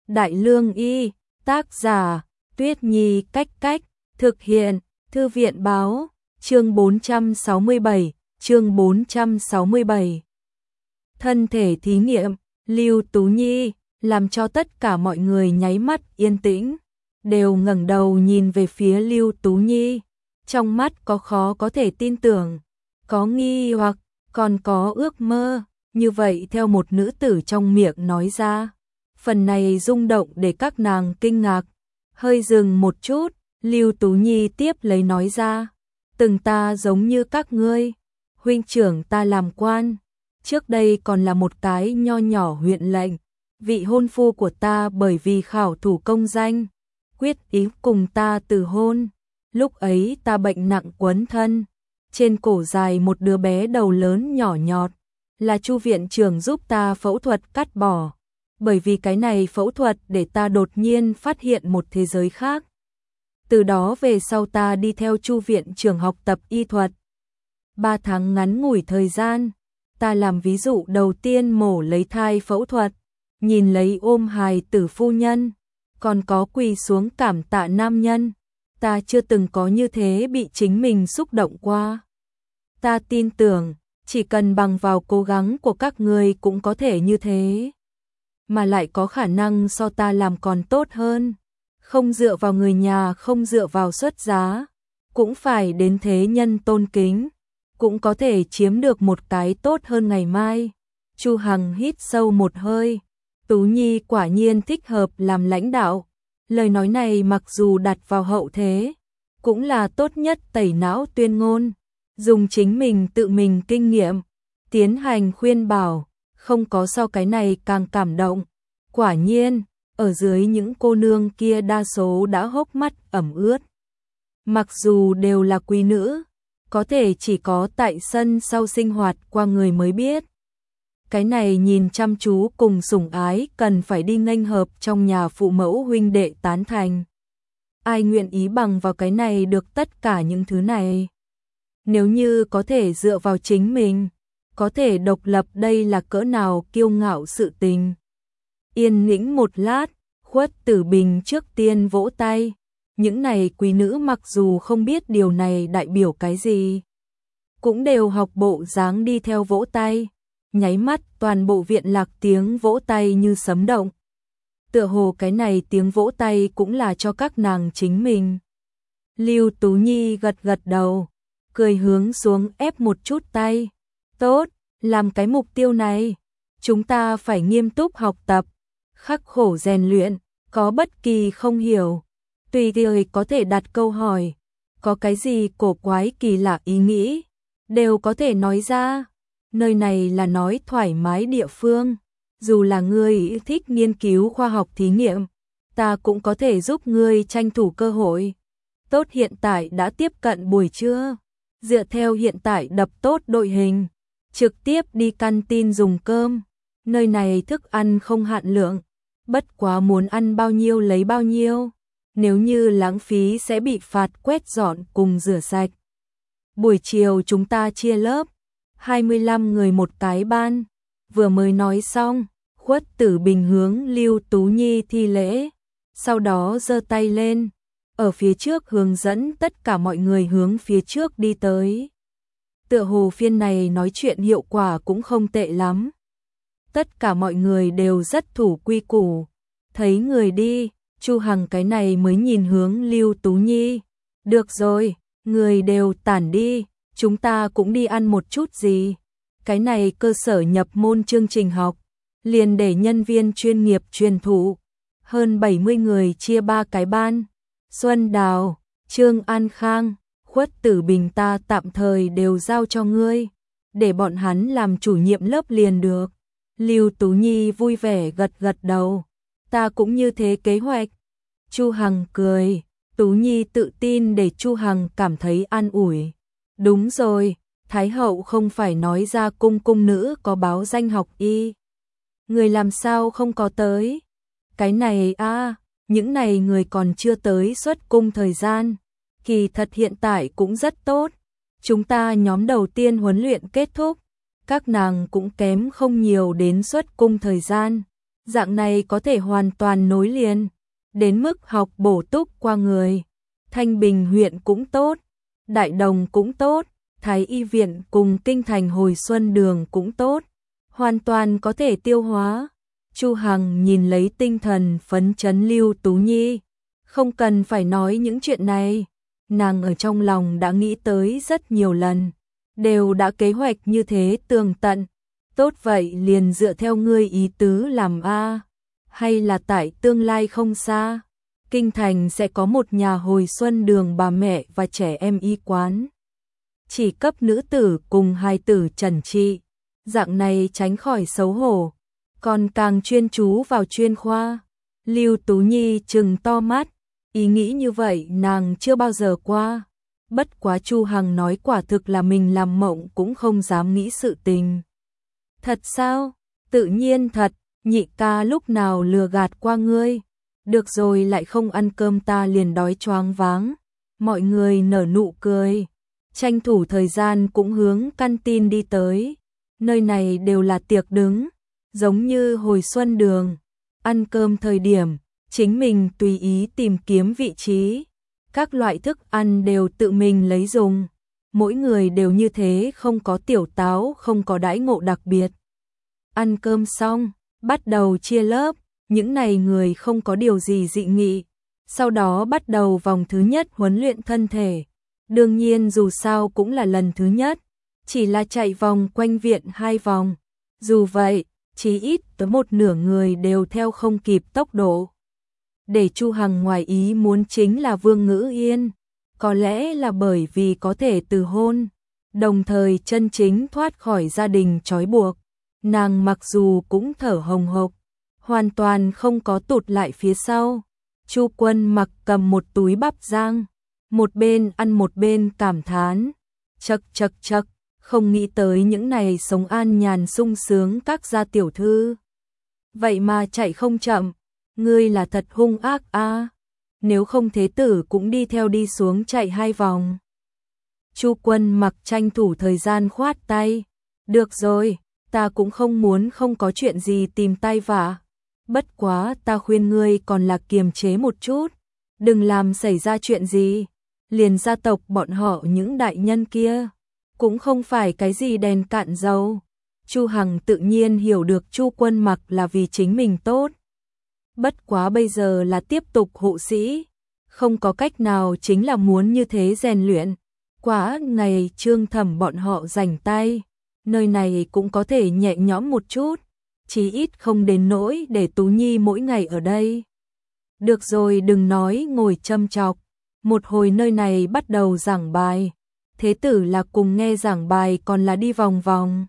Đại Lương Y, tác giả, Tuyết Nhi Cách Cách, thực hiện, Thư viện Báo, chương 467, chương 467. Thân thể thí nghiệm, Lưu Tú Nhi, làm cho tất cả mọi người nháy mắt yên tĩnh, đều ngẩng đầu nhìn về phía Lưu Tú Nhi, trong mắt có khó có thể tin tưởng, có nghi hoặc, còn có ước mơ, như vậy theo một nữ tử trong miệng nói ra. Phần này rung động để các nàng kinh ngạc, hơi dừng một chút, Lưu Tú Nhi tiếp lấy nói ra, từng ta giống như các ngươi, huynh trưởng ta làm quan, trước đây còn là một cái nho nhỏ huyện lệnh, vị hôn phu của ta bởi vì khảo thủ công danh, quyết ý cùng ta từ hôn, lúc ấy ta bệnh nặng quấn thân, trên cổ dài một đứa bé đầu lớn nhỏ nhọt, là Chu viện trưởng giúp ta phẫu thuật cắt bỏ. Bởi vì cái này phẫu thuật để ta đột nhiên phát hiện một thế giới khác. Từ đó về sau ta đi theo Chu viện trưởng học tập y thuật. 3 tháng ngắn ngủi thời gian, ta làm ví dụ đầu tiên mổ lấy thai phẫu thuật, nhìn lấy ôm hài tử phu nhân, còn có quỳ xuống cảm tạ nam nhân. Ta chưa từng có như thế bị chính mình xúc động qua. Ta tin tưởng, chỉ cần bằng vào cố gắng của các người cũng có thể như thế. Mà lại có khả năng so ta làm còn tốt hơn, không dựa vào người nhà, không dựa vào xuất giá, cũng phải đến thế nhân tôn kính, cũng có thể chiếm được một cái tốt hơn ngày mai. Chu Hằng hít sâu một hơi, Tú Nhi quả nhiên thích hợp làm lãnh đạo, lời nói này mặc dù đặt vào hậu thế, cũng là tốt nhất tẩy não tuyên ngôn, dùng chính mình tự mình kinh nghiệm, tiến hành khuyên bảo. Không có so cái này càng cảm động. Quả nhiên, ở dưới những cô nương kia đa số đã hốc mắt ẩm ướt. Mặc dù đều là quý nữ, có thể chỉ có tại sân sau sinh hoạt qua người mới biết. Cái này nhìn chăm chú cùng sủng ái cần phải đi nghênh hợp trong nhà phụ mẫu huynh đệ tán thành. Ai nguyện ý bằng vào cái này được tất cả những thứ này. Nếu như có thể dựa vào chính mình, có thể độc lập, đây là cỡ nào kiêu ngạo sự tình. Yên tĩnh một lát, Khuất Tử Bình trước tiên vỗ tay. Những này quý nữ mặc dù không biết điều này đại biểu cái gì, cũng đều học bộ dáng đi theo vỗ tay. Nháy mắt toàn bộ viện lạc tiếng vỗ tay như sấm động. Tựa hồ cái này tiếng vỗ tay cũng là cho các nàng chính mình. Lưu Tú Nhi gật gật đầu, cười hướng xuống ép một chút tay. Tốt, làm cái mục tiêu này, chúng ta phải nghiêm túc học tập, khắc khổ rèn luyện, có bất kỳ không hiểu, tùy thời có thể đặt câu hỏi, có cái gì cổ quái kỳ lạ ý nghĩ, đều có thể nói ra, nơi này là nói thoải mái địa phương, dù là ngươi thích nghiên cứu khoa học thí nghiệm, ta cũng có thể giúp ngươi tranh thủ cơ hội. Tốt, hiện tại đã tiếp cận buổi trưa, dựa theo hiện tại đập tốt đội hình, trực tiếp đi canteen dùng cơm, nơi này thức ăn không hạn lượng, bất quá muốn ăn bao nhiêu lấy bao nhiêu, nếu như lãng phí sẽ bị phạt quét dọn cùng rửa sạch. Buổi chiều chúng ta chia lớp, 25 người một cái ban, vừa mới nói xong, Khuất Tử Bình hướng Lưu Tú Nhi thi lễ, sau đó giơ tay lên, ở phía trước hướng dẫn tất cả mọi người hướng phía trước đi tới. Tựa hồ phiên này nói chuyện hiệu quả cũng không tệ lắm. Tất cả mọi người đều rất thủ quy củ. Thấy người đi, Chu Hằng cái này mới nhìn hướng Lưu Tú Nhi. Được rồi, người đều tản đi, chúng ta cũng đi ăn một chút gì. Cái này cơ sở nhập môn chương trình học, liền để nhân viên chuyên nghiệp truyền thụ. Hơn 70 người chia 3 cái ban. Xuân Đào, Trương An Khang, Khuất Tử Bình ta tạm thời đều giao cho ngươi, để bọn hắn làm chủ nhiệm lớp liền được. Lưu Tú Nhi vui vẻ gật gật đầu, ta cũng như thế kế hoạch. Chu Hằng cười, Tú Nhi tự tin để Chu Hằng cảm thấy an ủi. Đúng rồi, Thái hậu không phải nói ra cung nữ có báo danh học y. Người làm sao không có tới? Cái này những này người còn chưa tới xuất cung thời gian. Kỳ thật hiện tại cũng rất tốt. Chúng ta nhóm đầu tiên huấn luyện kết thúc, các nàng cũng kém không nhiều đến xuất cung thời gian. Dạng này có thể hoàn toàn nối liền, đến mức học bổ túc qua người. Thanh Bình huyện cũng tốt, Đại Đồng cũng tốt, Thái Y viện cùng Kinh Thành Hồi Xuân đường cũng tốt, hoàn toàn có thể tiêu hóa. Chu Hằng nhìn lấy tinh thần phấn chấn Lưu Tú Nhi, không cần phải nói những chuyện này, nàng ở trong lòng đã nghĩ tới rất nhiều lần, đều đã kế hoạch như thế tường tận. Tốt vậy liền dựa theo ngươi ý tứ làm a, hay là tại tương lai không xa, Kinh Thành sẽ có một nhà Hồi Xuân đường bà mẹ và trẻ em y quán, chỉ cấp nữ tử cùng hài tử trần trị, dạng này tránh khỏi xấu hổ, còn càng chuyên chú vào chuyên khoa. Lưu Tú Nhi trừng to mắt, ý nghĩ như vậy nàng chưa bao giờ qua. Bất quá Chu Hằng nói quả thực là mình làm mộng cũng không dám nghĩ sự tình. Thật sao? Tự nhiên thật, nhị ca lúc nào lừa gạt qua ngươi. Được rồi, lại không ăn cơm ta liền đói choáng váng. Mọi người nở nụ cười, tranh thủ thời gian cũng hướng căn tin đi tới. Nơi này đều là tiệc đứng, giống như Hồi Xuân đường. Ăn cơm thời điểm, chính mình tùy ý tìm kiếm vị trí. Các loại thức ăn đều tự mình lấy dùng. Mỗi người đều như thế, không có tiểu táo, không có đãi ngộ đặc biệt. Ăn cơm xong, bắt đầu chia lớp, những này người không có điều gì dị nghị. Sau đó bắt đầu vòng thứ nhất huấn luyện thân thể. Đương nhiên dù sao cũng là lần thứ nhất, chỉ là chạy vòng quanh viện 2 vòng. Dù vậy, chí ít tới một nửa người đều theo không kịp tốc độ. Để Chu Hằng ngoài ý muốn chính là Vương Ngữ Yên, có lẽ là bởi vì có thể từ hôn, đồng thời chân chính thoát khỏi gia đình trói buộc. Nàng mặc dù cũng thở hồng hộc, hoàn toàn không có tụt lại phía sau. Chu Quân Mặc cầm một túi bắp rang, một bên ăn một bên cảm thán, chậc chậc chậc, không nghĩ tới những này sống an nhàn sung sướng các gia tiểu thư. Vậy mà chạy không chậm, ngươi là thật hung ác a. Nếu không thế tử cũng đi theo đi xuống chạy 2 vòng. Chu Quân Mặc tranh thủ thời gian khoát tay, được rồi, ta cũng không muốn không có chuyện gì tìm tay vạ. Bất quá ta khuyên ngươi còn là kiềm chế một chút, đừng làm xảy ra chuyện gì. Liền gia tộc bọn họ những đại nhân kia, cũng không phải cái gì đèn cạn dầu. Chu Hằng tự nhiên hiểu được Chu Quân Mặc là vì chính mình tốt. Bất quá bây giờ là tiếp tục hộ sĩ, không có cách nào, chính là muốn như thế rèn luyện. Quá ngày Trương Thẩm bọn họ rảnh tay, nơi này cũng có thể nhẹ nhõm một chút, chí ít không đến nỗi để Tú Nhi mỗi ngày ở đây. Được rồi, đừng nói ngồi châm chọc, một hồi nơi này bắt đầu giảng bài. Thế tử là cùng nghe giảng bài còn là đi vòng vòng?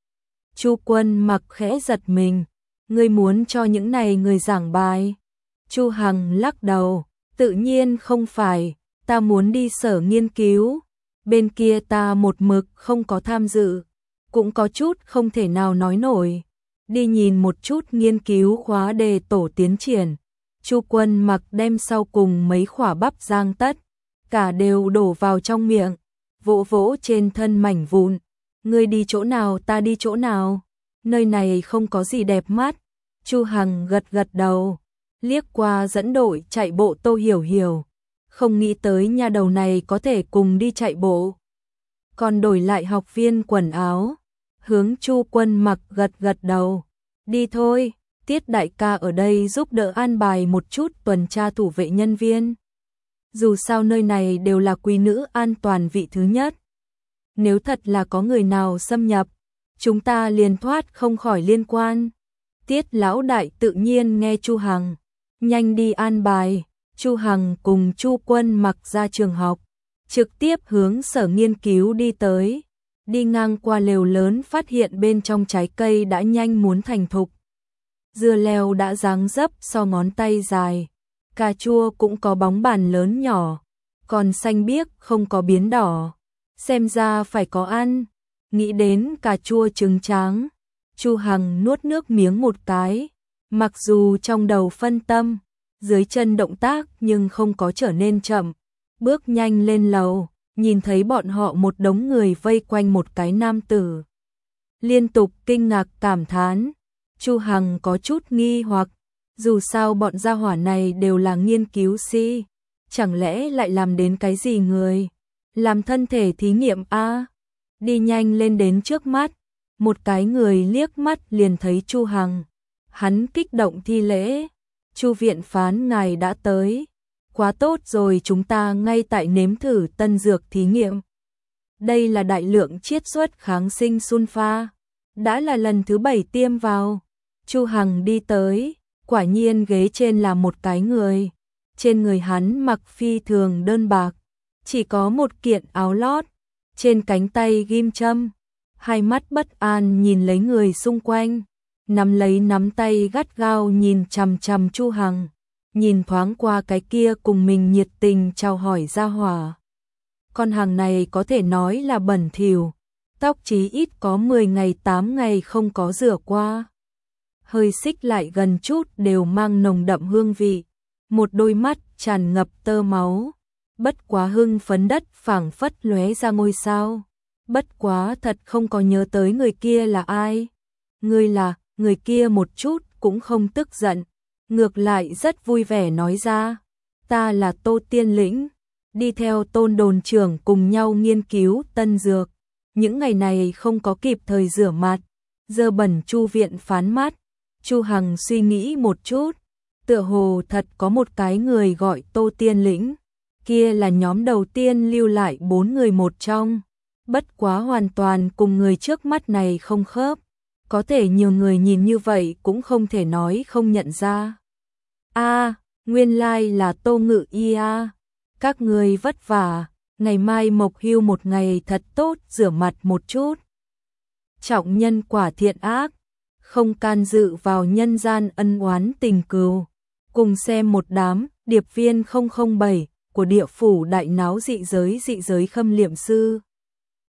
Chu Quân Mặc khẽ giật mình, ngươi muốn cho những này người giảng bài? Chu Hằng lắc đầu, tự nhiên không phải, ta muốn đi sở nghiên cứu, bên kia ta một mực không có tham dự, cũng có chút không thể nào nói nổi. Đi nhìn một chút nghiên cứu khóa đề tổ tiến triển. Chu Quân Mặc đem sau cùng mấy khỏa bắp rang tất, cả đều đổ vào trong miệng, vỗ vỗ trên thân mảnh vụn. Ngươi đi chỗ nào ta đi chỗ nào, nơi này không có gì đẹp mắt. Chu Hằng gật gật đầu, liếc qua dẫn đội chạy bộ Tô Hiểu Hiểu, không nghĩ tới nha đầu này có thể cùng đi chạy bộ. Còn đổi lại học viên quần áo, hướng Chu Quân Mặc gật gật đầu, đi thôi, Tiết đại ca ở đây giúp đỡ an bài một chút tuần tra thủ vệ nhân viên. Dù sao nơi này đều là quý nữ an toàn vị thứ nhất. Nếu thật là có người nào xâm nhập, chúng ta liền thoát không khỏi liên quan. Tiết lão đại tự nhiên nghe Chu Hằng, nhanh đi an bài. Chu Hằng cùng Chu Quân Mặc ra trường học, trực tiếp hướng sở nghiên cứu đi tới. Đi ngang qua lều lớn phát hiện bên trong trái cây đã nhanh muốn thành thục. Dưa leo đã dáng dấp so ngón tay dài, cà chua cũng có bóng bàn lớn nhỏ, còn xanh biếc không có biến đỏ. Xem ra phải có ăn. Nghĩ đến cà chua trứng tráng, Chu Hằng nuốt nước miếng một cái, mặc dù trong đầu phân tâm, dưới chân động tác nhưng không có trở nên chậm, bước nhanh lên lầu, nhìn thấy bọn họ một đống người vây quanh một cái nam tử. Liên tục kinh ngạc cảm thán, Chu Hằng có chút nghi hoặc, dù sao bọn gia hỏa này đều là nghiên cứu sĩ, chẳng lẽ lại làm đến cái gì người? Làm thân thể thí nghiệm a? Đi nhanh lên đến trước mắt, một cái người liếc mắt liền thấy Chu Hằng. Hắn kích động thi lễ, Chu viện phán ngài đã tới. Quá tốt rồi, chúng ta ngay tại nếm thử tân dược thí nghiệm. Đây là đại lượng chiết xuất kháng sinh sunfa, đã là lần thứ 7 tiêm vào. Chu Hằng đi tới, quả nhiên ghế trên là một cái người. Trên người hắn mặc phi thường đơn bạc, chỉ có một kiện áo lót, trên cánh tay ghim châm, hai mắt bất an nhìn lấy người xung quanh, nắm lấy nắm tay gắt gao nhìn chằm chằm Chu Hằng, nhìn thoáng qua cái kia cùng mình nhiệt tình chào hỏi gia hỏa. Con hàng này có thể nói là bẩn thỉu, tóc chí ít có 10 ngày 8 ngày không có rửa qua. Hơi xích lại gần chút đều mang nồng đậm hương vị, một đôi mắt tràn ngập tơ máu, bất quá hưng phấn đất phảng phất lóe ra ngôi sao. Bất quá thật không có nhớ tới người kia là ai. Ngươi là, người kia một chút cũng không tức giận, ngược lại rất vui vẻ nói ra, ta là Tô Tiên Lĩnh, đi theo Tôn đồn trưởng cùng nhau nghiên cứu tân dược. Những ngày này không có kịp thời rửa mặt, dơ bẩn Chu viện phán mắt. Chu Hằng suy nghĩ một chút, tựa hồ thật có một cái người gọi Tô Tiên Lĩnh, kia là nhóm đầu tiên lưu lại 4 người một trong, bất quá hoàn toàn cùng người trước mắt này không khớp, có thể nhiều người nhìn như vậy cũng không thể nói không nhận ra. A, nguyên lai là Tô Ngự Y a, các người vất vả, ngày mai mộc hưu một ngày thật tốt, rửa mặt một chút. Trọng nhân quả thiện ác, không can dự vào nhân gian ân oán tình cừu. Cùng xem một đám điệp viên 007 của địa phủ đại náo dị giới khâm liệm sư.